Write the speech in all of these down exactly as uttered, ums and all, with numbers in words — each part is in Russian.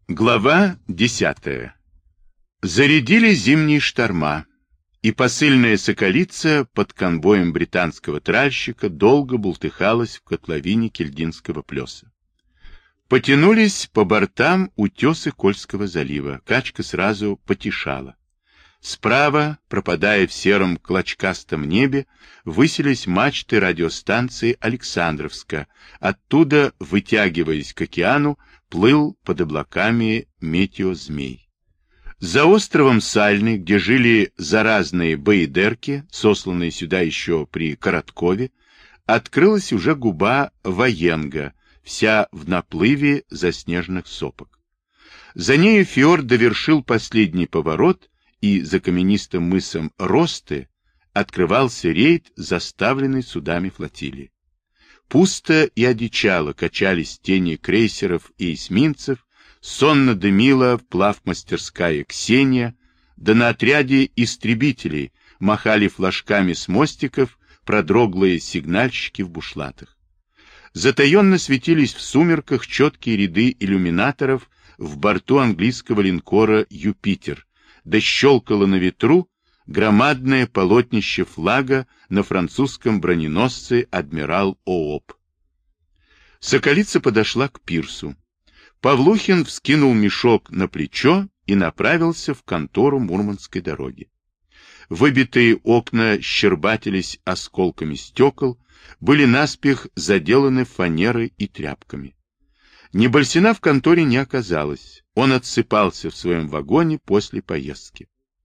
Глава десятая. Зарядили зимние шторма, и посыльная Соколица под конвоем британского тральщика долго бултыхалась в котловине Кельдинского плеса. Потянулись по бортам утесы Кольского залива, качка сразу потишала. Справа, пропадая в сером клочкастом небе, высились мачты радиостанции Александровска. Оттуда, вытягиваясь к океану, плыл под облаками метеозмей. За островом Сальный, где жили заразные баедерки, сосланные сюда еще при Короткове, открылась уже губа Ваенга, вся в наплыве заснеженных сопок. За нею фьорд довершил последний поворот, и за каменистым мысом Росты открывался рейд, заставленный судами флотилии. Пусто и одичало качались тени крейсеров и эсминцев, сонно дымила вплавмастерская Ксения, да на отряде истребителей махали флажками с мостиков продроглые сигнальщики в бушлатах. Затаенно светились в сумерках четкие ряды иллюминаторов в борту английского линкора «Юпитер», да щелкало на ветру громадное полотнище флага на французском броненосце адмирал Ооп. Соколица подошла к пирсу. Павлухин вскинул мешок на плечо и направился в контору Мурманской дороги. Выбитые окна щербатились осколками стекол, были наспех заделаны фанерой и тряпками. Небольсина в конторе не оказалось. Он отсыпался в своем вагоне после поездки.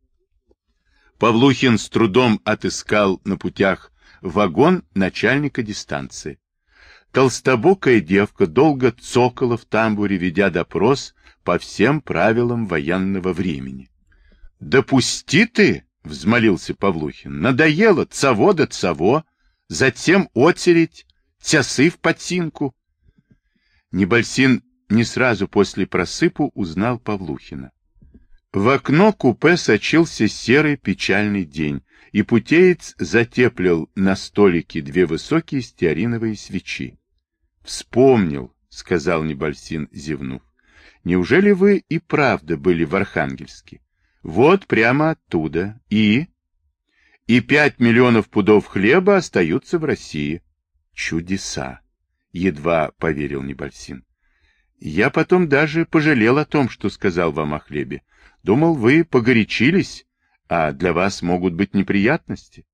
Павлухин с трудом отыскал на путях вагон начальника дистанции. Толстобокая девка долго цокала в тамбуре, ведя допрос по всем правилам военного времени. — Допусти ты, — взмолился Павлухин, — надоело цаво да цаво, затем очередь, тясы в подсинку. Небольсин не сразу после просыпу узнал Павлухина. В окно купе сочился серый печальный день, и путеец затеплил на столике две высокие стеариновые свечи. — Вспомнил, — сказал Небольсин, зевнув. — Неужели вы и правда были в Архангельске? Вот прямо оттуда. И? И пять миллионов пудов хлеба остаются в России. Чудеса! — едва поверил Небольсин. Я потом даже пожалел о том, что сказал вам о хлебе. Думал, вы погорячились, а для вас могут быть неприятности.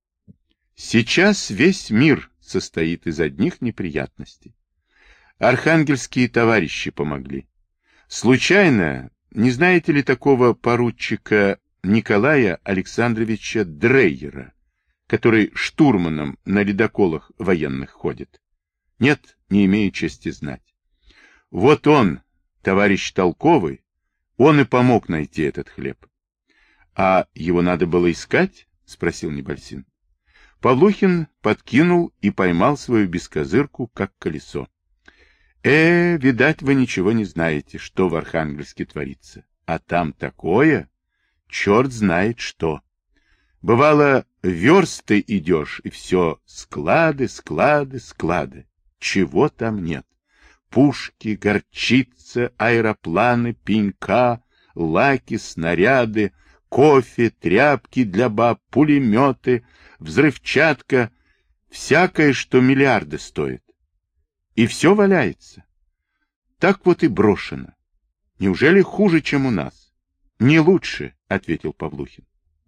Сейчас весь мир состоит из одних неприятностей. Архангельские товарищи помогли. Случайно, не знаете ли такого поручика Николая Александровича Дрейера, который штурманом на ледоколах военных ходит? Нет, не имею чести знать. Вот он, товарищ толковый, он и помог найти этот хлеб. — А его надо было искать? — спросил Небольсин. Павлухин подкинул и поймал свою бескозырку, как колесо. — Э, видать, вы ничего не знаете, что в Архангельске творится. А там такое, черт знает что. Бывало, версты идешь, и все склады, склады, склады. Чего там нет? Пушки, горчица, аэропланы, пенька, лаки, снаряды, кофе, тряпки для баб, пулеметы, взрывчатка, всякое, что миллиарды стоит. И все валяется. Так вот и брошено. Неужели хуже, чем у нас? Не лучше, — ответил Павлухин.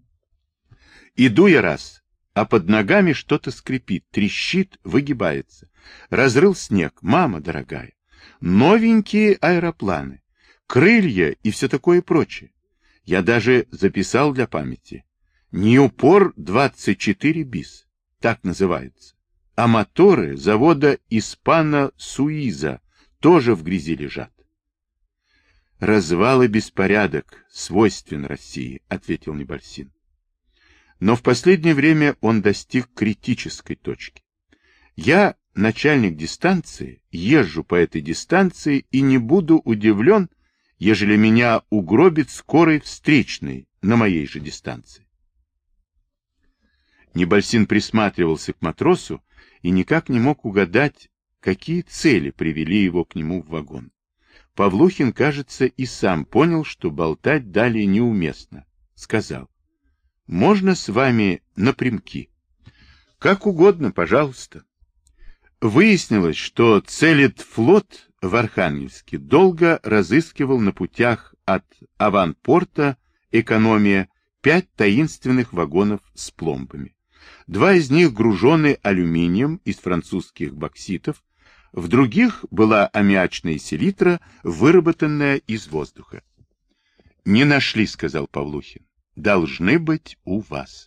Иду я раз, а под ногами что-то скрипит, трещит, выгибается. Разрыл снег, мама дорогая. Новенькие аэропланы, крылья и все такое прочее. Я даже записал для памяти. Ньюпор двадцать четыре бис, так называется. А моторы завода Испано-Суиза тоже в грязи лежат. Развал и беспорядок свойствен России, ответил Небольсин. Но в последнее время он достиг критической точки. Я, начальник дистанции, езжу по этой дистанции и не буду удивлен, ежели меня угробит скорый встречный на моей же дистанции. Небольсин присматривался к матросу и никак не мог угадать, какие цели привели его к нему в вагон. Павлухин, кажется, и сам понял, что болтать далее неуместно. Сказал: «Можно с вами напрямки?» «Как угодно, пожалуйста». Выяснилось, что Целитфлот в Архангельске долго разыскивал на путях от аванпорта «Экономия» пять таинственных вагонов с пломбами. Два из них гружены алюминием из французских бокситов, в других была аммиачная селитра, выработанная из воздуха. «Не нашли», — сказал Павлухин. «Должны быть у вас».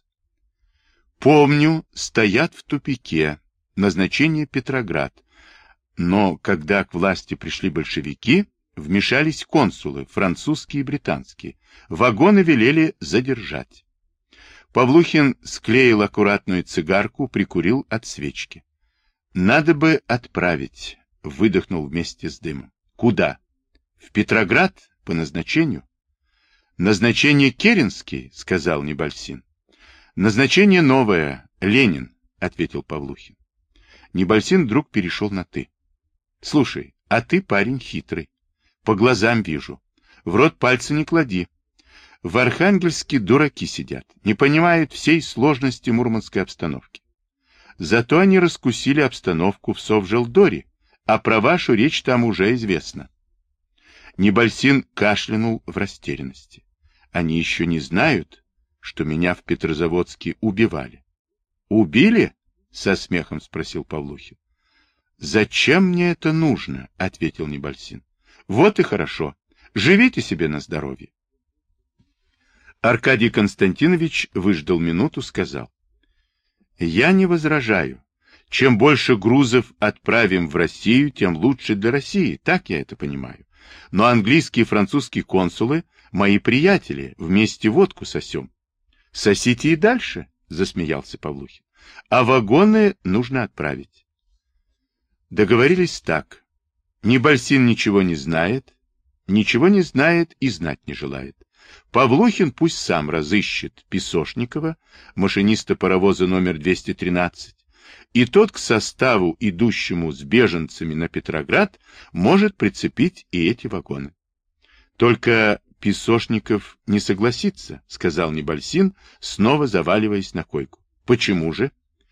«Помню, стоят в тупике. Назначение Петроград. Но когда к власти пришли большевики, вмешались консулы, французские и британские. Вагоны велели задержать». Павлухин склеил аккуратную цигарку, прикурил от свечки. «Надо бы отправить», — выдохнул вместе с дымом. «Куда? В Петроград? По назначению?» «Назначение Керенский», — сказал Небольсин. «Назначение новое, Ленин», — ответил Павлухин. Небольсин вдруг перешел на «ты». «Слушай, а ты парень хитрый. По глазам вижу. В рот пальца не клади. В Архангельске дураки сидят, не понимают всей сложности мурманской обстановки. Зато они раскусили обстановку в Совжелдоре, а про вашу речь там уже известно». Небольсин кашлянул в растерянности. «Они еще не знают, что меня в Петрозаводске убивали». «Убили?» — со смехом спросил Павлухин. «Зачем мне это нужно?» — ответил Небольсин. «Вот и хорошо. Живите себе на здоровье». Аркадий Константинович выждал минуту, сказал: «Я не возражаю. Чем больше грузов отправим в Россию, тем лучше для России, так я это понимаю. Но английские и французские консулы — мои приятели, вместе водку сосем». «Сосите и дальше», — засмеялся Павлухин. «А вагоны нужно отправить». Договорились так. Небольсин ничего не знает, ничего не знает и знать не желает. Павлухин пусть сам разыщет Песошникова, машиниста паровоза номер двести тринадцать, и тот к составу, идущему с беженцами на Петроград, может прицепить и эти вагоны. Только Песошников не согласится, — сказал Небольсин, снова заваливаясь на койку. Почему же?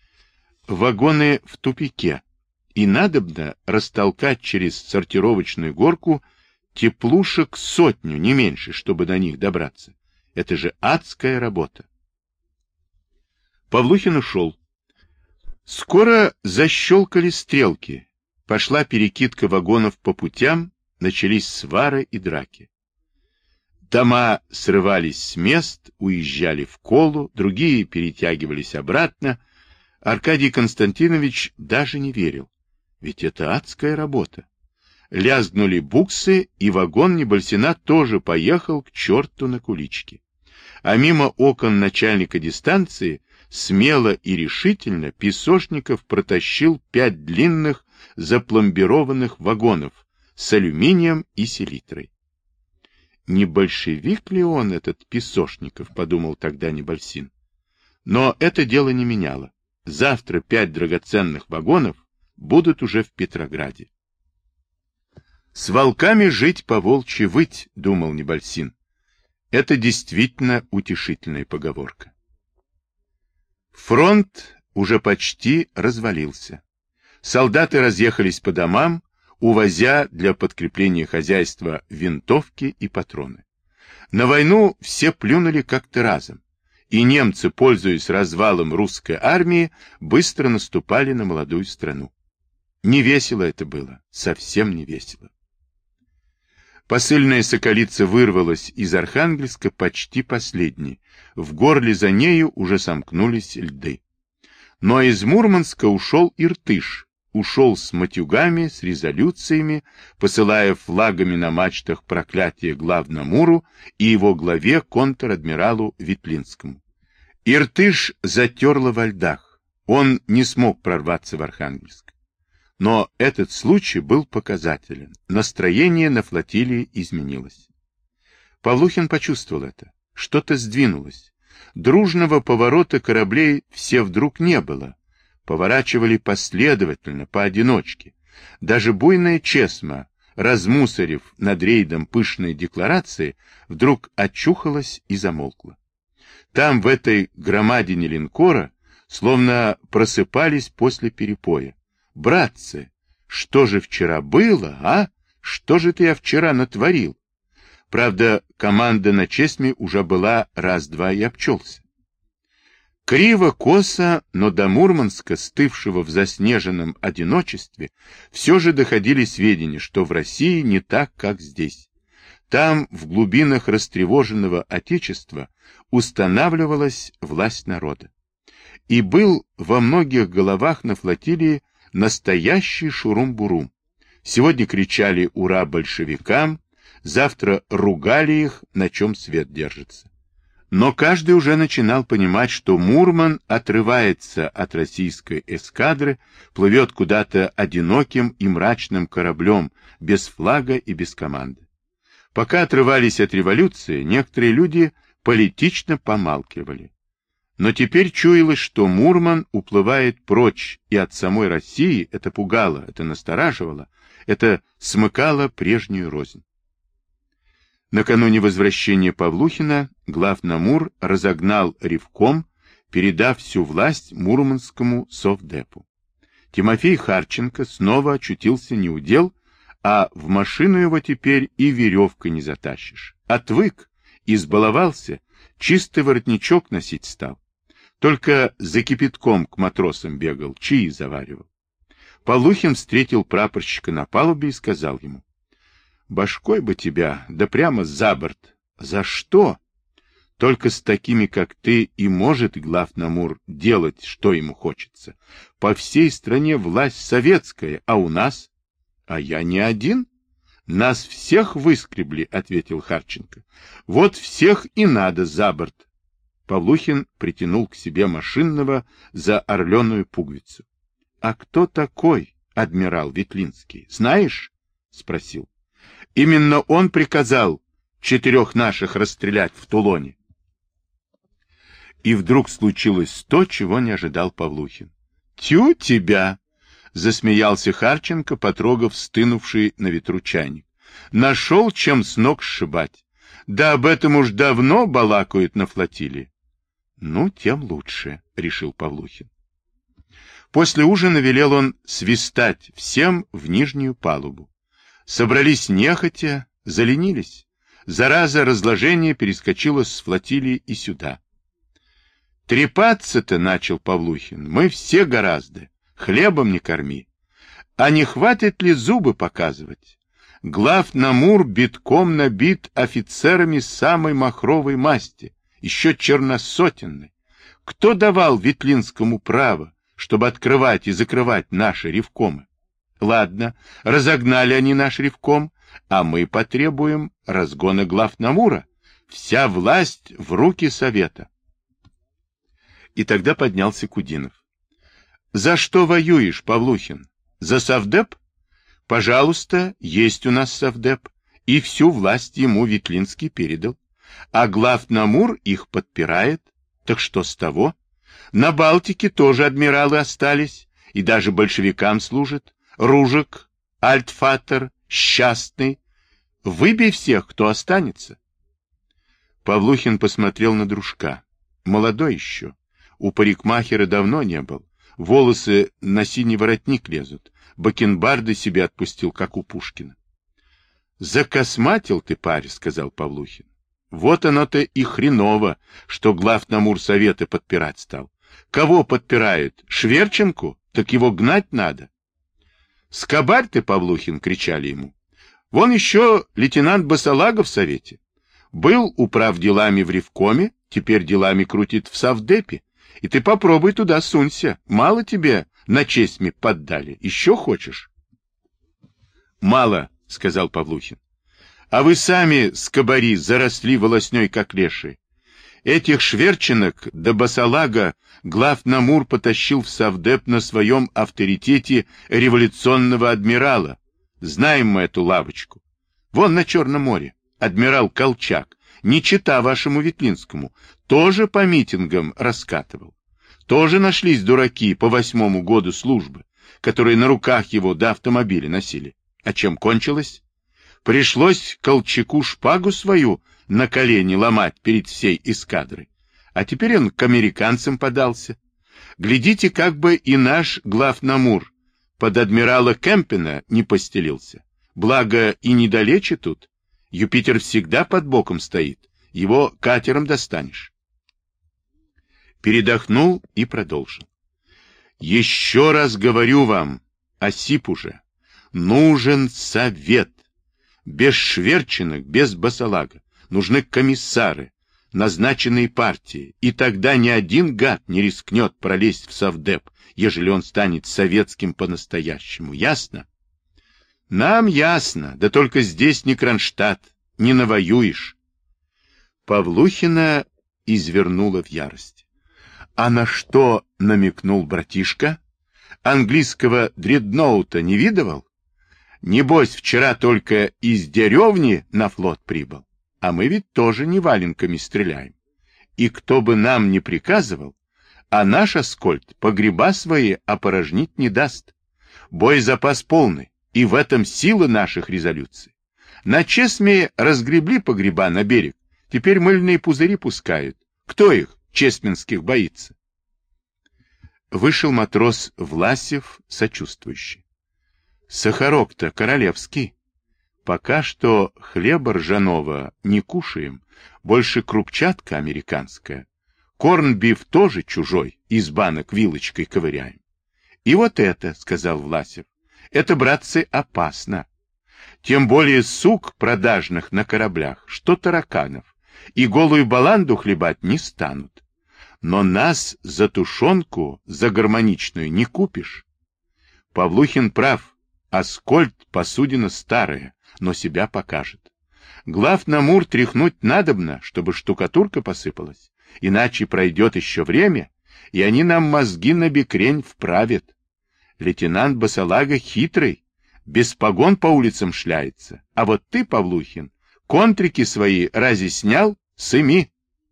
Вагоны в тупике, и надобно растолкать через сортировочную горку теплушек сотню, не меньше, чтобы до них добраться. Это же адская работа. Павлухин ушел. Скоро защелкали стрелки, пошла перекидка вагонов по путям, начались свары и драки. Дома срывались с мест, уезжали в колу, другие перетягивались обратно. Аркадий Константинович даже не верил. Ведь это адская работа. Лязгнули буксы, и вагон Небольсина тоже поехал к черту на куличке. А мимо окон начальника дистанции смело и решительно Песошников протащил пять длинных запломбированных вагонов с алюминием и селитрой. Не большевик ли он, этот Песошников, подумал тогда Небольсин. Но это дело не меняло. Завтра пять драгоценных вагонов будут уже в Петрограде. С волками жить, по-волчьи выть, думал Небольсин. Это действительно утешительная поговорка. Фронт уже почти развалился. Солдаты разъехались по домам, увозя для подкрепления хозяйства винтовки и патроны. На войну все плюнули как-то разом, и немцы, пользуясь развалом русской армии, быстро наступали на молодую страну. Не весело это было, совсем не весело. Посыльная Соколица вырвалась из Архангельска почти последней. В горле за нею уже сомкнулись льды. Но из Мурманска ушел Иртыш, ушел с матюгами, с резолюциями, посылая флагами на мачтах проклятие главномуру и его главе контр-адмиралу Ветлинскому. Иртыш затерло во льдах. Он не смог прорваться в Архангельск. Но этот случай был показателен. Настроение на флотилии изменилось. Павлухин почувствовал это. Что-то сдвинулось. Дружного поворота кораблей все вдруг не было. Поворачивали последовательно, поодиночке. Даже буйная Чесма, размусорив над рейдом пышные декларации, вдруг очухалась и замолкла. Там, в этой громадине линкора, словно просыпались после перепоя. «Братцы, что же вчера было, а? Что же ты я вчера натворил?» Правда, команда на Чесме уже была раз-два и обчелся. Криво-косо, но до Мурманска, стывшего в заснеженном одиночестве, все же доходили сведения, что в России не так, как здесь. Там, в глубинах растревоженного Отечества, устанавливалась власть народа. И был во многих головах на флотилии настоящий шурум-бурум. Сегодня кричали «Ура большевикам!», завтра ругали их, на чем свет держится. Но каждый уже начинал понимать, что Мурман отрывается от российской эскадры, плывет куда-то одиноким и мрачным кораблем, без флага и без команды. Пока отрывались от революции, некоторые люди политично помалкивали. Но теперь чуялось, что Мурман уплывает прочь, и от самой России это пугало, это настораживало, это смыкало прежнюю рознь. Накануне возвращения Павлухина главномур разогнал ревком, передав всю власть Мурманскому совдепу. Тимофей Харченко снова очутился неудел, а в машину его теперь и веревкой не затащишь. Отвык, избаловался, чистый воротничок носить стал. Только за кипятком к матросам бегал, чаи заваривал. Павлухин встретил прапорщика на палубе и сказал ему: «Башкой бы тебя, да прямо за борт». «За что?» «Только с такими, как ты, и может главномур делать, что ему хочется. По всей стране власть советская, а у нас...» «А я не один. Нас всех выскребли», — ответил Харченко. «Вот всех и надо за борт». Павлухин притянул к себе машинного за орленую пуговицу. «А кто такой адмирал Ветлинский, знаешь?» — спросил. «Именно он приказал четырех наших расстрелять в Тулоне». И вдруг случилось то, чего не ожидал Павлухин. «Тю тебя!» — засмеялся Харченко, потрогав стынувший на ветру чайник. «Нашел, чем с ног сшибать. Да об этом уж давно балакают на флотилии». «Ну, тем лучше», — решил Павлухин. После ужина велел он свистать всем в нижнюю палубу. Собрались нехотя, заленились. Зараза разложения перескочила с флотилии и сюда. «Трепаться-то, — начал Павлухин, — мы все гораздо, хлебом не корми. А не хватит ли зубы показывать? Главномур битком набит офицерами самой махровой масти, еще черносотенной. Кто давал Ветлинскому право, чтобы открывать и закрывать наши ревкомы? Ладно, разогнали они наш ревком, а мы потребуем разгона главномура. Вся власть в руки совета». И тогда поднялся Кудинов. «За что воюешь, Павлухин? За совдеп? Пожалуйста, есть у нас совдеп, и всю власть ему Ветлинский передал. А главномур их подпирает. Так что с того? На Балтике тоже адмиралы остались, и даже большевикам служат. Ружек, Альтфатер, Счастный. Выбей всех, кто останется». Павлухин посмотрел на дружка. Молодой еще. У парикмахера давно не был. Волосы на синий воротник лезут. Бакенбарды себе отпустил, как у Пушкина. «Закосматил ты, парень», — сказал Павлухин. «Вот оно-то и хреново, что главномур совета подпирать стал. Кого подпирают? Шверченку? Так его гнать надо». «Скобарь ты, Павлухин!» — кричали ему. «Вон еще лейтенант Басалага в совете. Был управ делами в ревкоме, теперь делами крутит в совдепе. И ты попробуй туда сунься. Мало тебе на Чесме поддали. Еще хочешь?» «Мало», — сказал Павлухин. «А вы сами, скобари, заросли волосней, как леши. Этих шверченок до Басалага главномур потащил в совдеп на своем авторитете революционного адмирала. Знаем мы эту лавочку. Вон на Черном море. Адмирал Колчак, не чета вашему Ветлинскому, тоже по митингам раскатывал. Тоже нашлись дураки по восьмому году службы, которые на руках его до автомобиля носили. А чем кончилось? Пришлось Колчаку шпагу свою на колени ломать перед всей эскадрой. А теперь он к американцам подался. Глядите, как бы и наш главномур под адмирала Кемпена не постелился. Благо и недалече тут. Юпитер всегда под боком стоит. Его катером достанешь. Передохнул и продолжил. Еще раз говорю вам, осип уже, нужен совет. Без шверченок, без басалага. Нужны комиссары, назначенные партии, и тогда ни один гад не рискнет пролезть в совдеп, ежели он станет советским по-настоящему. Ясно? Нам ясно, да только здесь не Кронштадт, не навоюешь. Павлухина извернула в ярость. А на что намекнул братишка? Английского дредноута не видывал? Небось, вчера только из деревни на флот прибыл. А мы ведь тоже не валенками стреляем. И кто бы нам не приказывал, а наш Аскольд погреба свои опорожнить не даст. Боезапас полный, и в этом сила наших резолюций. На Чесме разгребли погреба на берег, теперь мыльные пузыри пускают. Кто их, чесменских, боится? Вышел матрос Власев, сочувствующий. Сахарок-то королевский. Пока что хлеба ржаного не кушаем, больше крупчатка американская. Корнбиф тоже чужой, из банок вилочкой ковыряем. И вот это, сказал Власев, это, братцы, опасно. Тем более сук продажных на кораблях, что тараканов, и голую баланду хлебать не станут. Но нас за тушенку, за гармоничную не купишь. Павлухин прав, Аскольд посудина старая, но себя покажет. Главномур тряхнуть надобно, чтобы штукатурка посыпалась, иначе пройдет еще время, и они нам мозги на бекрень вправят. Лейтенант Басалага хитрый, без погон по улицам шляется, а вот ты, Павлухин, контрики свои разве снял? Сыми.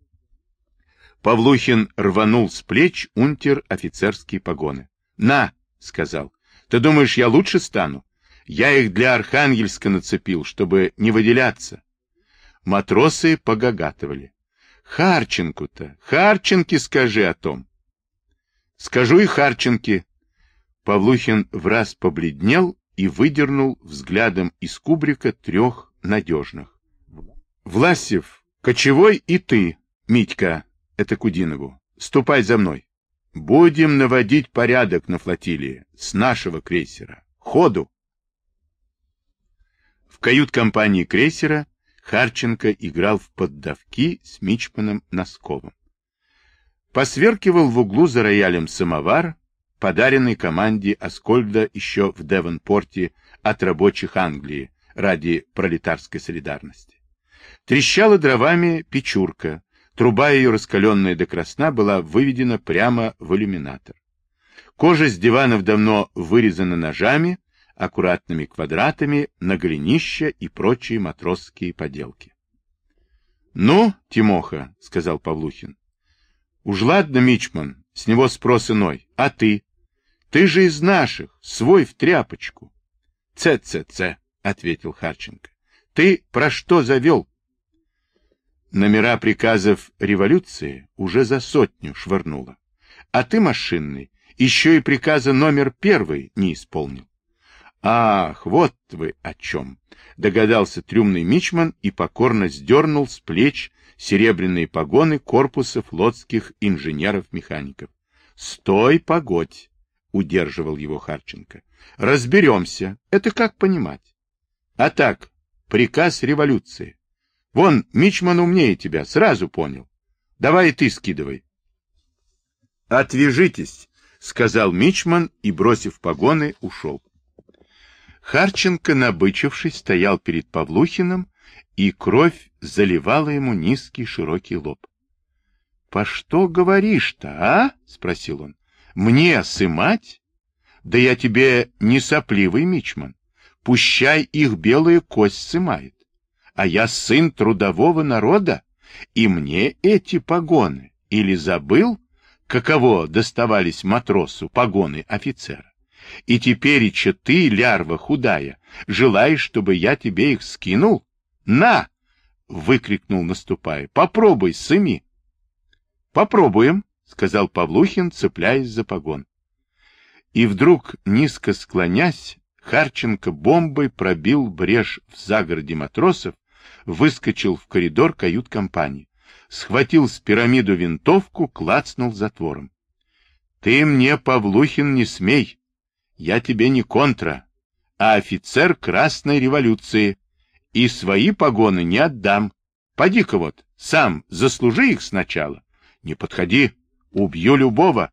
Павлухин рванул с плеч унтер-офицерские погоны. На, сказал, ты думаешь, я лучше стану? Я их для Архангельска нацепил, чтобы не выделяться. Матросы погагатывали. Харченку-то, Харченке скажи о том. Скажу и Харченке. Павлухин враз побледнел и выдернул взглядом из кубрика трех надежных. Власев, Кочевой и ты, Митька, это Кудинову, ступай за мной. Будем наводить порядок на флотилии с нашего крейсера. Ходу! В кают-компании крейсера Харченко играл в поддавки с мичманом Носковым. Посверкивал в углу за роялем самовар, подаренный команде Аскольда еще в Девонпорте от рабочих Англии ради пролетарской солидарности. Трещала дровами печурка, труба ее, раскаленная до красна, была выведена прямо в иллюминатор. Кожа с диванов давно вырезана ножами, аккуратными квадратами на голенища и прочие матросские поделки. — Ну, Тимоха, — сказал Павлухин, — уж ладно, мичман, с него спрос иной, а ты? Ты же из наших, свой в тряпочку. — Ц-ц-ц, — ответил Харченко. — Ты про что завел? Номера приказов революции уже за сотню швырнула. А ты, машинный, еще и приказа номер первый не исполнил. Ах, вот вы о чем! Догадался трюмный мичман и покорно сдернул с плеч серебряные погоны корпуса флотских инженеров-механиков. Стой, погодь! Удерживал его Харченко. Разберемся. Это как понимать? А так, приказ революции. Вон, мичман умнее тебя, сразу понял. Давай и ты скидывай. Отвяжитесь, сказал мичман и, бросив погоны, ушел. Харченко, набычившись, стоял перед Павлухиным, и кровь заливала ему низкий широкий лоб. — По что говоришь-то, а? — спросил он. — Мне сымать? Да я тебе не сопливый мичман. Пущай их белая кость сымает. А я сын трудового народа, и мне эти погоны. Или забыл, каково доставались матросу погоны офицера? И тепереча ты, лярва худая, желаешь, чтобы я тебе их скинул? На! — выкрикнул, наступая. — Попробуй, сыми. — Попробуем, — сказал Павлухин, цепляясь за погон. И вдруг, низко склонясь, Харченко бомбой пробил брешь в загороде матросов, выскочил в коридор кают-компании, схватил с пирамиду винтовку, клацнул затвором. — Ты мне, Павлухин, не смей! Я тебе не контра, а офицер Красной революции, и свои погоны не отдам. Поди-ка вот, сам заслужи их сначала. Не подходи, убью любого.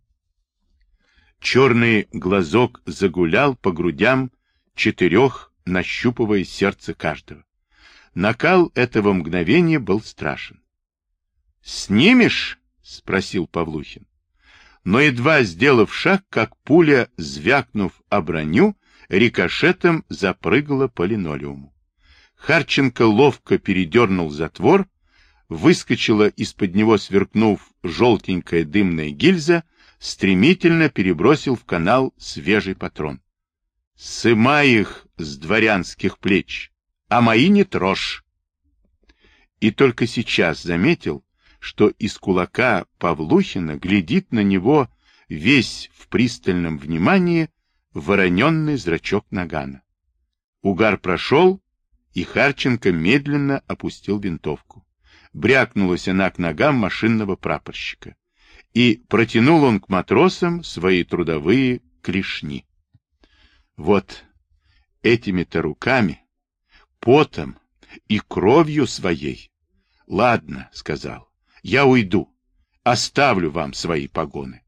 Черный глазок загулял по грудям четырех, нащупывая сердце каждого. Накал этого мгновения был страшен. — Снимешь? — спросил Павлухин. Но едва сделав шаг, как пуля, звякнув о броню, рикошетом запрыгала по линолеуму. Харченко ловко передернул затвор, выскочила из-под него, сверкнув, желтенькая дымная гильза, стремительно перебросил в канал свежий патрон. — Сымай их с дворянских плеч, а мои не трожь. И только сейчас заметил, что из кулака Павлухина глядит на него весь в пристальном внимании вороненный зрачок нагана. Угар прошел, и Харченко медленно опустил винтовку. Брякнулась она к ногам машинного прапорщика. И протянул он к матросам свои трудовые клешни. Вот этими-то руками, потом и кровью своей. Ладно, сказал, я уйду, оставлю вам свои погоны.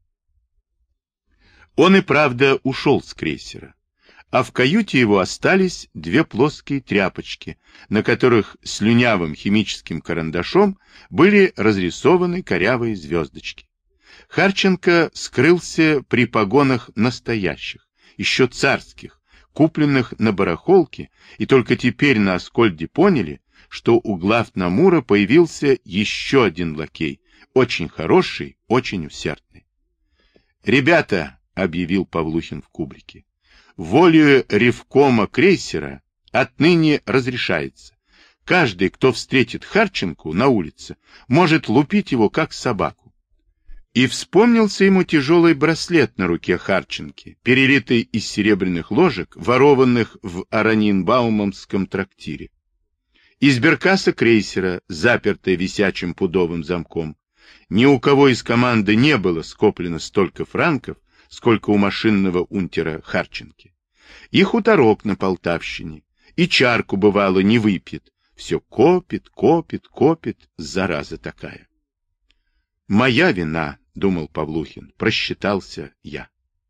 Он и правда ушел с крейсера, а в каюте его остались две плоские тряпочки, на которых слюнявым химическим карандашом были разрисованы корявые звездочки. Харченко скрылся при погонах настоящих, еще царских, купленных на барахолке, и только теперь на Аскольде поняли, что у главномура появился еще один лакей, очень хороший, очень усердный. «Ребята», — объявил Павлухин в кубрике, — «волею ревкома крейсера отныне разрешается. Каждый, кто встретит Харченку на улице, может лупить его, как собаку». И вспомнился ему тяжелый браслет на руке Харченки, перелитый из серебряных ложек, ворованных в Аранинбаумовском трактире. Из беркаса крейсера, запертая висячим пудовым замком. Ни у кого из команды не было скоплено столько франков, сколько у машинного унтера Харченки. И хуторок на Полтавщине, и чарку, бывало, не выпьет. Все копит, копит, копит, зараза такая. «Моя вина», — думал Павлухин, — просчитался я.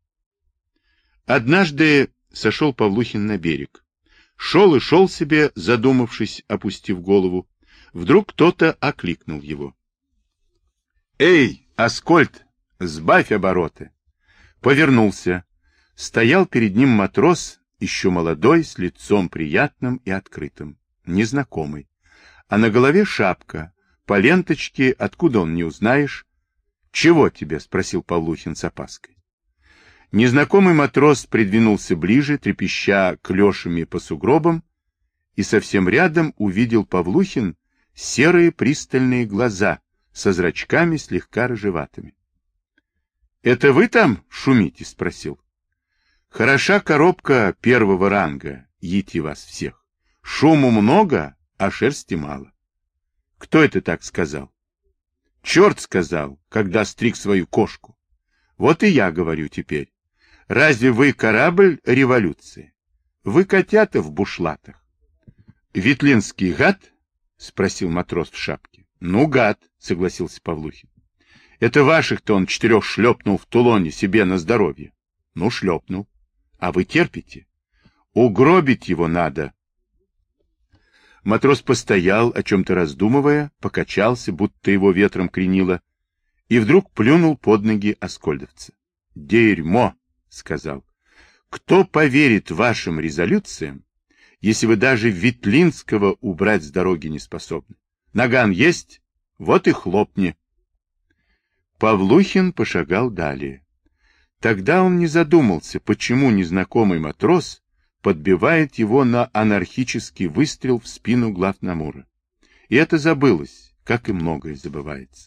Однажды сошел Павлухин на берег. Шел и шел себе, задумавшись, опустив голову. Вдруг кто-то окликнул его. «Эй, Аскольд, сбавь обороты!» Повернулся. Стоял перед ним матрос, еще молодой, с лицом приятным и открытым, незнакомый. А на голове шапка, по ленточке, откуда он не узнаешь. «Чего тебе?» — спросил Павлухин с опаской. Незнакомый матрос придвинулся ближе, трепеща клешами по сугробам, и совсем рядом увидел Павлухин серые пристальные глаза со зрачками слегка рыжеватыми. — Это вы там шумите? — спросил. — Хороша коробка первого ранга, ети вас всех. Шуму много, а шерсти мало. — Кто это так сказал? — Черт сказал, когда стриг свою кошку. Вот и я говорю теперь. Разве вы корабль революции? Вы котята в бушлатах. — Ветлинский гад? — спросил матрос в шапке. — Ну, гад, — согласился Павлухин. — Это ваших-то он четырех шлепнул в Тулоне себе на здоровье. — Ну, шлепнул. А вы терпите? Угробить его надо. Матрос постоял, о чем-то раздумывая, покачался, будто его ветром кренило, и вдруг плюнул под ноги аскольдовца. — Дерьмо! — сказал. — Кто поверит вашим резолюциям, если вы даже Ветлинского убрать с дороги не способны? Наган есть? Вот и хлопни. Павлухин пошагал далее. Тогда он не задумался, почему незнакомый матрос подбивает его на анархический выстрел в спину главномура. И это забылось, как и многое забывается.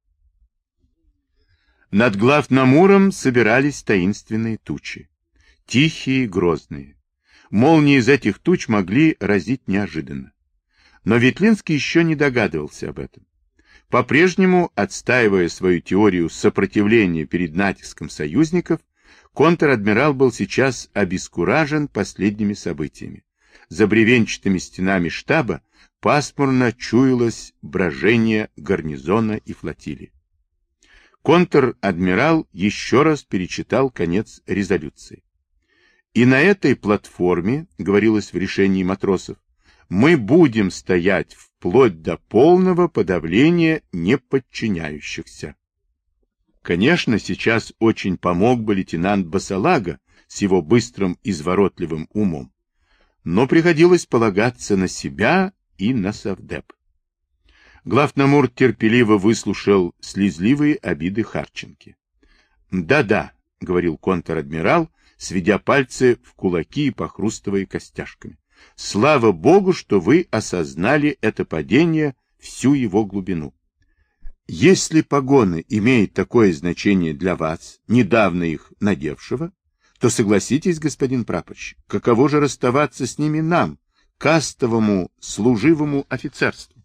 Над главномуром собирались таинственные тучи, тихие и грозные. Молнии из этих туч могли разить неожиданно. Но Ветлинский еще не догадывался об этом. По-прежнему, отстаивая свою теорию сопротивления перед натиском союзников, контр-адмирал был сейчас обескуражен последними событиями. За бревенчатыми стенами штаба пасмурно чуялось брожение гарнизона и флотилии. Контр-адмирал еще раз перечитал конец резолюции. И на этой платформе, говорилось в решении матросов, мы будем стоять вплоть до полного подавления неподчиняющихся. Конечно, сейчас очень помог бы лейтенант Басалага с его быстрым и изворотливым умом, но приходилось полагаться на себя и на совдеп. Главномур терпеливо выслушал слезливые обиды Харченки. «Да-да», — говорил контр-адмирал, сведя пальцы в кулаки и похрустывая костяшками. «Слава Богу, что вы осознали это падение, всю его глубину. Если погоны имеют такое значение для вас, недавно их надевшего, то согласитесь, господин прапорщик, каково же расставаться с ними нам, кастовому служивому офицерству?»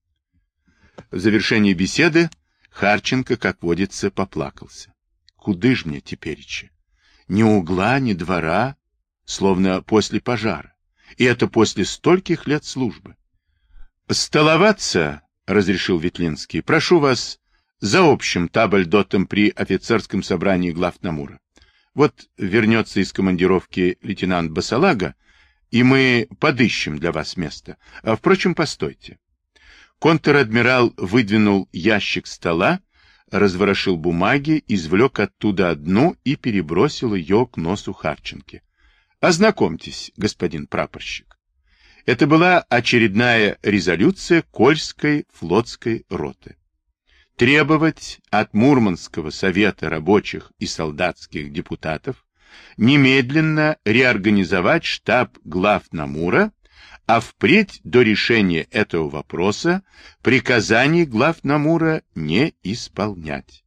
В завершении беседы Харченко, как водится, поплакался. «Куды ж мне тепереча? Ни угла, ни двора, словно после пожара. И это после стольких лет службы». «Столоваться, — разрешил Ветлинский, — прошу вас за общим табальдотом при офицерском собрании главномура. Вот вернется из командировки лейтенант Басалага, и мы подыщем для вас место. А, впрочем, постойте». Контр-адмирал выдвинул ящик стола, разворошил бумаги, извлек оттуда одну и перебросил ее к носу Харченки. «Ознакомьтесь, господин прапорщик». Это была очередная резолюция Кольской флотской роты. Требовать от Мурманского совета рабочих и солдатских депутатов немедленно реорганизовать штаб главномура, а впредь до решения этого вопроса приказаний главномура не исполнять.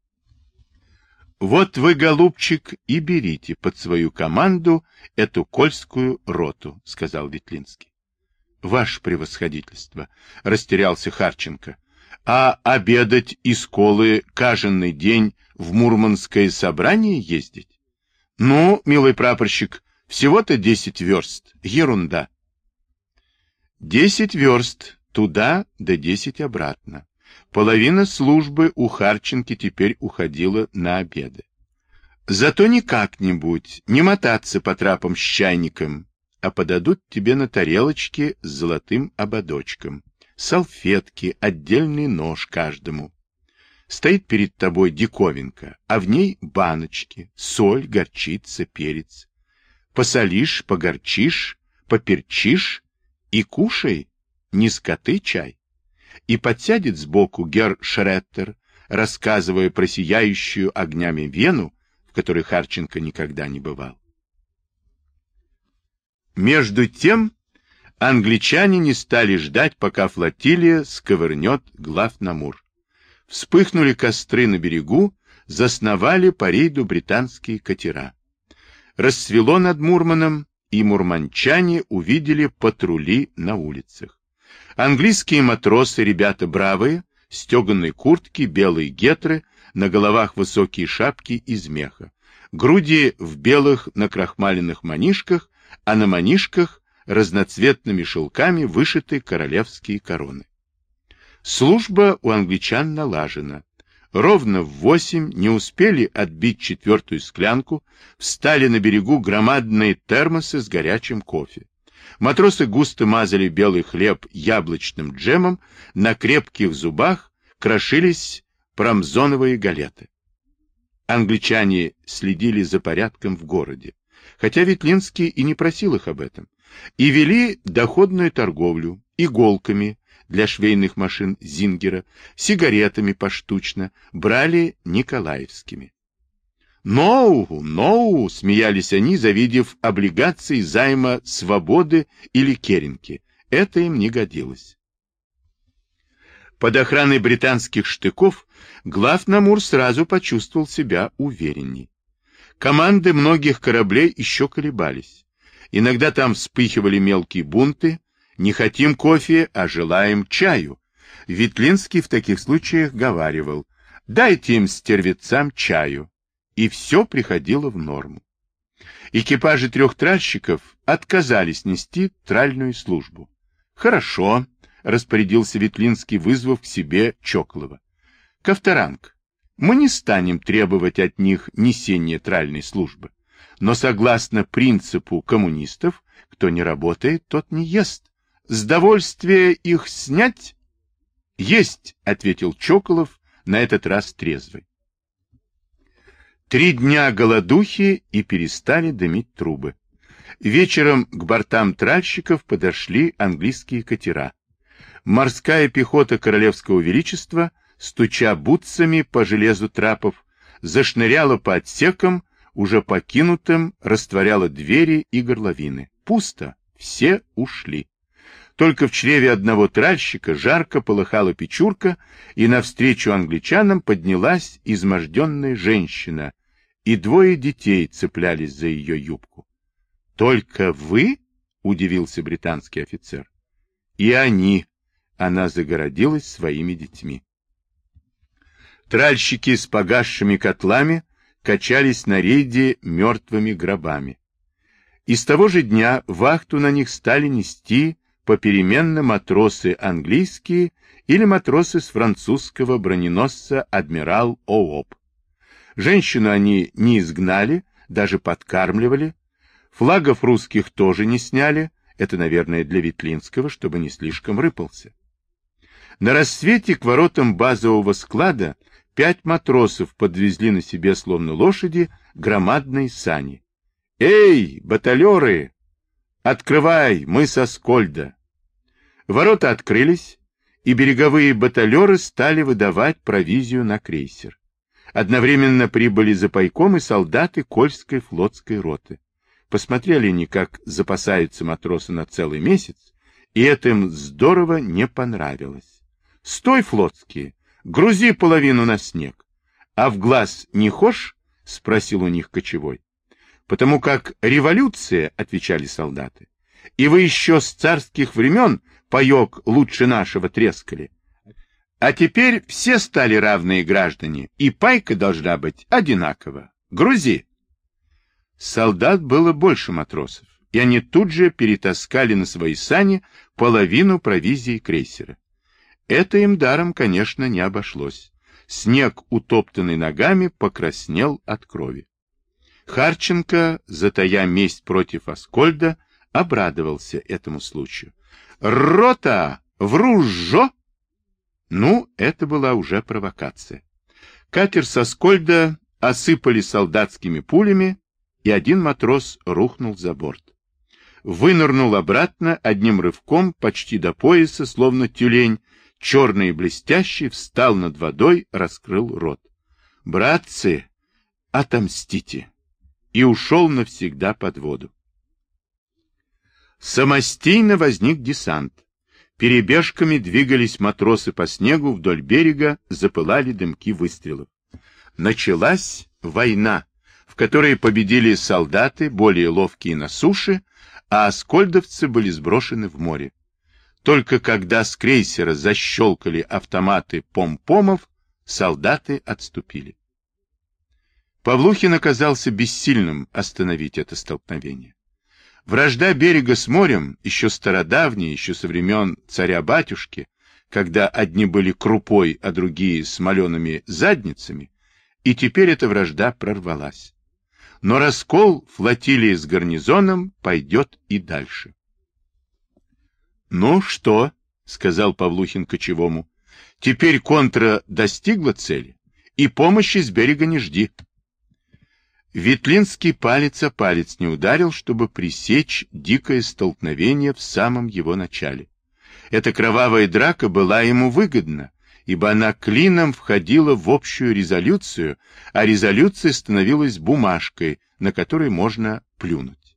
Вот вы, голубчик, и берите под свою команду эту Кольскую роту, — сказал Ветлинский. — Ваше превосходительство, — растерялся Харченко, — а обедать из Колы каждый день в Мурманское собрание ездить? Ну, милый прапорщик, всего-то десять верст, ерунда. Десять верст туда, да десять обратно. Половина службы у Харченки теперь уходила на обеды. Зато не как-нибудь, не мотаться по трапам с чайником, а подадут тебе на тарелочке с золотым ободочком, салфетки, отдельный нож каждому. Стоит перед тобой диковинка, а в ней баночки, соль, горчица, перец. Посолишь, погорчишь, поперчишь и кушай, не скоты чай. И подсядет сбоку герр Шреттер, рассказывая про сияющую огнями Вену, в которой Харченко никогда не бывал. Между тем, англичане не стали ждать, пока флотилия сковырнет главномур. Вспыхнули костры на берегу, засновали по рейду британские катера. Расцвело над Мурманом, и мурманчане увидели патрули на улицах. Английские матросы, ребята бравые, стеганые куртки, белые гетры, на головах высокие шапки из меха, груди в белых накрахмаленных манишках, а на манишках разноцветными шелками вышиты королевские короны. Служба у англичан налажена. Ровно в восемь не успели отбить четвертую склянку, встали на берегу громадные термосы с горячим кофе. Матросы густо мазали белый хлеб яблочным джемом, на крепких зубах крошились промзоновые галеты. Англичане следили за порядком в городе, хотя Ветлинский и не просил их об этом, и вели доходную торговлю иголками для швейных машин Зингера, сигаретами поштучно, брали николаевскими. «Ноу, ноу!» — смеялись они, завидев облигации займа «Свободы» или «Керенки». Это им не годилось. Под охраной британских штыков главномур сразу почувствовал себя уверенней. Команды многих кораблей еще колебались. Иногда там вспыхивали мелкие бунты. «Не хотим кофе, а желаем чаю». Ветлинский в таких случаях говаривал: «Дайте им, стервецам, чаю». И все приходило в норму. Экипажи трех тральщиков отказались нести тральную службу. «Хорошо», — распорядился Ветлинский, вызвав к себе Чоколова. «Ковторанг, мы не станем требовать от них несения тральной службы, но согласно принципу коммунистов, кто не работает, тот не ест. С довольствия их снять?» «Есть», — ответил Чоколов, на этот раз трезвый. Три дня голодухи и перестали дымить трубы. Вечером к бортам тральщиков подошли английские катера. Морская пехота Королевского Величества, стуча бутсами по железу трапов, зашныряла по отсекам, уже покинутым, растворяла двери и горловины. Пусто, все ушли. Только в чреве одного тральщика жарко полыхала печурка, и навстречу англичанам поднялась изможденная женщина, и двое детей цеплялись за ее юбку. «Только вы?» — удивился британский офицер. «И они!» — она загородилась своими детьми. Тральщики с погасшими котлами качались на рейде мертвыми гробами. И с того же дня вахту на них стали нести попеременно матросы английские или матросы с французского броненосца «Адмирал Оуоп». Женщину они не изгнали, даже подкармливали. Флагов русских тоже не сняли, это, наверное, для Ветлинского, чтобы не слишком рыпался. На рассвете к воротам базового склада пять матросов подвезли на себе, словно лошади, громадные сани. «Эй, баталеры! Открывай, мы со Скольда!» Ворота открылись, и береговые баталеры стали выдавать провизию на крейсер. Одновременно прибыли за пайком и солдаты Кольской флотской роты. Посмотрели они, как запасаются матросы на целый месяц, и это им здорово не понравилось. «Стой, флотские, грузи половину на снег. А в глаз не хошь?» — спросил у них кочевой. «Потому как революция», — отвечали солдаты, — «и вы еще с царских времен паек лучше нашего трескали. А теперь все стали равные граждане, и пайка должна быть одинакова. Грузи!» Солдат было больше матросов, и они тут же перетаскали на свои сани половину провизии крейсера. Это им даром, конечно, не обошлось. Снег, утоптанный ногами, покраснел от крови. Харченко, затая месть против Аскольда, обрадовался этому случаю. «Рота! Вружжо!» Ну, это была уже провокация. Катер с Аскольда осыпали солдатскими пулями, и один матрос рухнул за борт. Вынырнул обратно одним рывком, почти до пояса, словно тюлень, черный и блестящий, встал над водой, раскрыл рот. «Братцы, отомстите!» И ушел навсегда под воду. Самостийно возник десант. Перебежками двигались матросы по снегу вдоль берега, запылали дымки выстрелов. Началась война, в которой победили солдаты, более ловкие на суше, а аскольдовцы были сброшены в море. Только когда с крейсера защелкали автоматы пом-помов, солдаты отступили. Павлухин оказался бессильным остановить это столкновение. Вражда берега с морем, еще стародавняя, еще со времен царя-батюшки, когда одни были крупой, а другие смолеными задницами, и теперь эта вражда прорвалась. Но раскол флотилии с гарнизоном пойдет и дальше. «Ну что?» — сказал Павлухин кочевому. «Теперь контра достигла цели, и помощи с берега не жди». Ветлинский палец о палец не ударил, чтобы пресечь дикое столкновение в самом его начале. Эта кровавая драка была ему выгодна, ибо она клином входила в общую резолюцию, а резолюция становилась бумажкой, на которой можно плюнуть.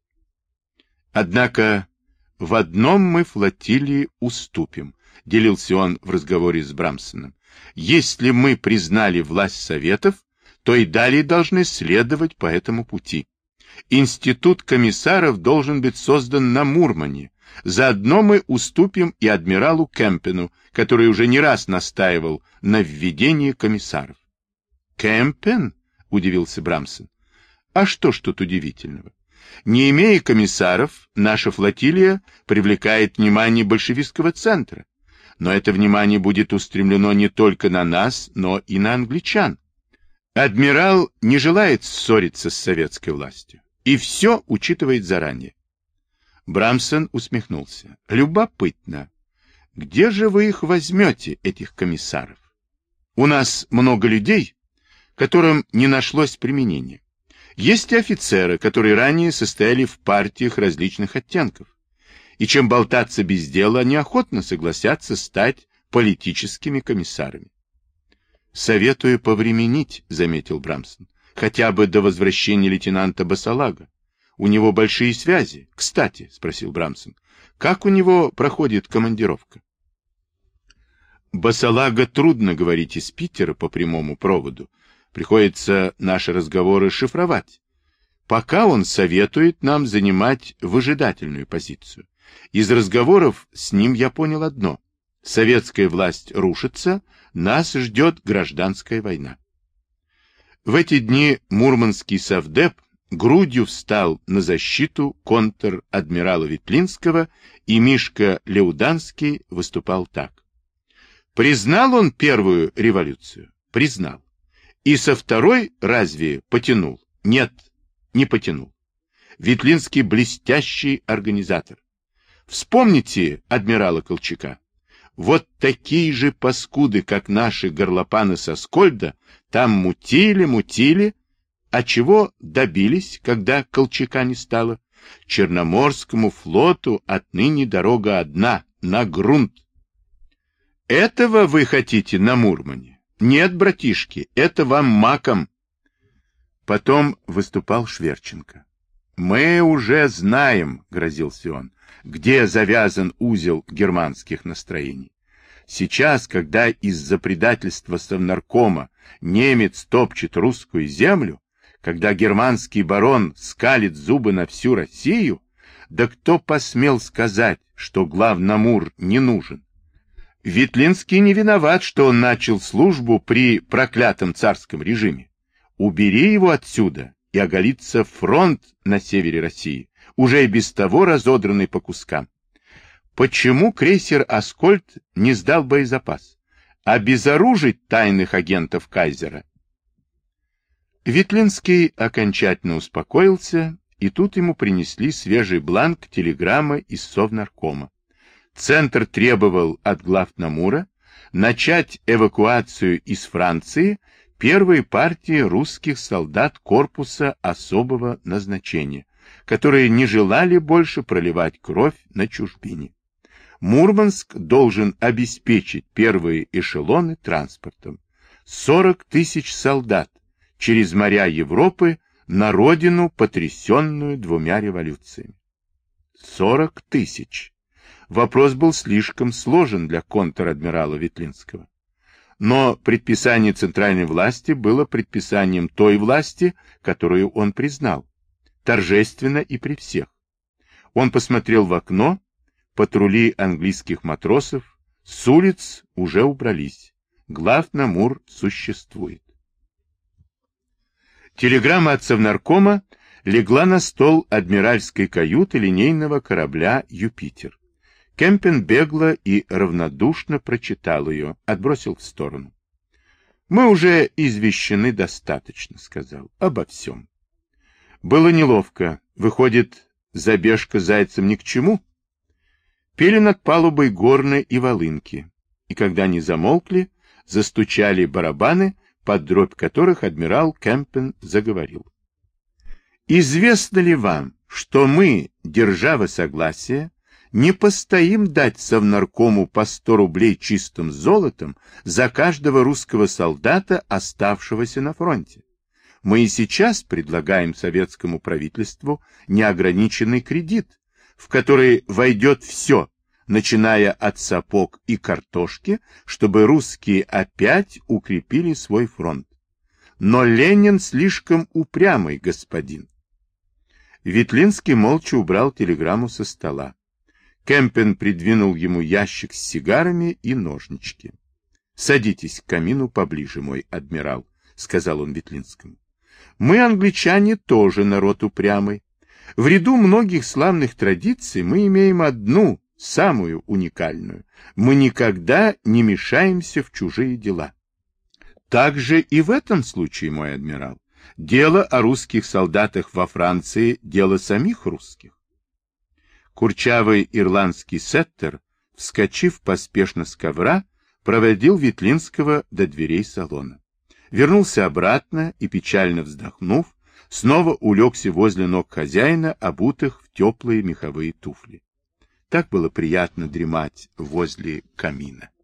Однако в одном мы флотилии уступим, делился он в разговоре с Брамсоном. Если мы признали власть Советов, то и далее должны следовать по этому пути. Институт комиссаров должен быть создан на Мурмане. Заодно мы уступим и адмиралу Кемпену, который уже не раз настаивал на введении комиссаров. Кемпен? — удивился Брамсон. А что ж тут удивительного? Не имея комиссаров, наша флотилия привлекает внимание большевистского центра. Но это внимание будет устремлено не только на нас, но и на англичан. Адмирал не желает ссориться с советской властью и все учитывает заранее. Брамсон усмехнулся. Любопытно. Где же вы их возьмете, этих комиссаров? У нас много людей, которым не нашлось применения. Есть и офицеры, которые ранее состояли в партиях различных оттенков. И чем болтаться без дела, они охотно согласятся стать политическими комиссарами. «Советую повременить», — заметил Брамсон, — «хотя бы до возвращения лейтенанта Басалага. У него большие связи. Кстати», — спросил Брамсон, — «как у него проходит командировка?» «Басалага трудно говорить из Питера по прямому проводу. Приходится наши разговоры шифровать. Пока он советует нам занимать выжидательную позицию. Из разговоров с ним я понял одно. Советская власть рушится, нас ждет гражданская война. В эти дни мурманский совдеп грудью встал на защиту контр-адмирала Ветлинского, и Мишка Леуданский выступал так. Признал он первую революцию? Признал. И со второй разве потянул? Нет, не потянул. Ветлинский блестящий организатор. Вспомните адмирала Колчака. Вот такие же паскуды, как наши горлопаны со Скольда, там мутили, мутили, а чего добились, когда Колчака не стало? Черноморскому флоту отныне дорога одна, на грунт. Этого вы хотите на Мурмане? Нет, братишки, это вам маком. Потом выступал Шверченко. Мы уже знаем, грозился он, где завязан узел германских настроений. Сейчас, когда из-за предательства Совнаркома немец топчет русскую землю, когда германский барон скалит зубы на всю Россию, да кто посмел сказать, что главномур не нужен? Ветлинский не виноват, что он начал службу при проклятом царском режиме. Убери его отсюда, и оголится фронт на севере России, уже и без того разодранный по кускам. Почему крейсер «Аскольд» не сдал боезапас? Обезоружить тайных агентов кайзера? Ветлинский окончательно успокоился, и тут ему принесли свежий бланк телеграммы из Совнаркома. Центр требовал от главномура начать эвакуацию из Франции первой партии русских солдат корпуса особого назначения, которые не желали больше проливать кровь на чужбине. Мурманск должен обеспечить первые эшелоны транспортом. сорок тысяч солдат через моря Европы на родину, потрясенную двумя революциями. сорок тысяч. Вопрос был слишком сложен для контр-адмирала Ветлинского. Но предписание центральной власти было предписанием той власти, которую он признал, торжественно и при всех. Он посмотрел в окно, патрули английских матросов с улиц уже убрались. Главномур существует. Телеграмма от Совнаркома легла на стол адмиральской каюты линейного корабля «Юпитер». Кемпен бегло и равнодушно прочитал ее, отбросил в сторону. «Мы уже извещены достаточно», — сказал, — «обо всем». Было неловко. Выходит, забежка зайцем ни к чему? Пели над палубой горны и волынки, и когда они замолкли, застучали барабаны, под дробь которых адмирал Кемпен заговорил. «Известно ли вам, что мы, держава согласия, Не постоим дать совнаркому по сто рублей чистым золотом за каждого русского солдата, оставшегося на фронте. Мы и сейчас предлагаем советскому правительству неограниченный кредит, в который войдет все, начиная от сапог и картошки, чтобы русские опять укрепили свой фронт. Но Ленин слишком упрямый господин. Ветлинский молча убрал телеграмму со стола. Кемпен придвинул ему ящик с сигарами и ножнички. — Садитесь к камину поближе, мой адмирал, — сказал он Ветлинскому. — Мы, англичане, тоже народ упрямый. В ряду многих славных традиций мы имеем одну, самую уникальную. Мы никогда не мешаемся в чужие дела. Так же и в этом случае, мой адмирал. Дело о русских солдатах во Франции – дело самих русских. Курчавый ирландский сеттер, вскочив поспешно с ковра, проводил Ветлинского до дверей салона. Вернулся обратно и, печально вздохнув, снова улегся возле ног хозяина, обутых в теплые меховые туфли. Так было приятно дремать возле камина.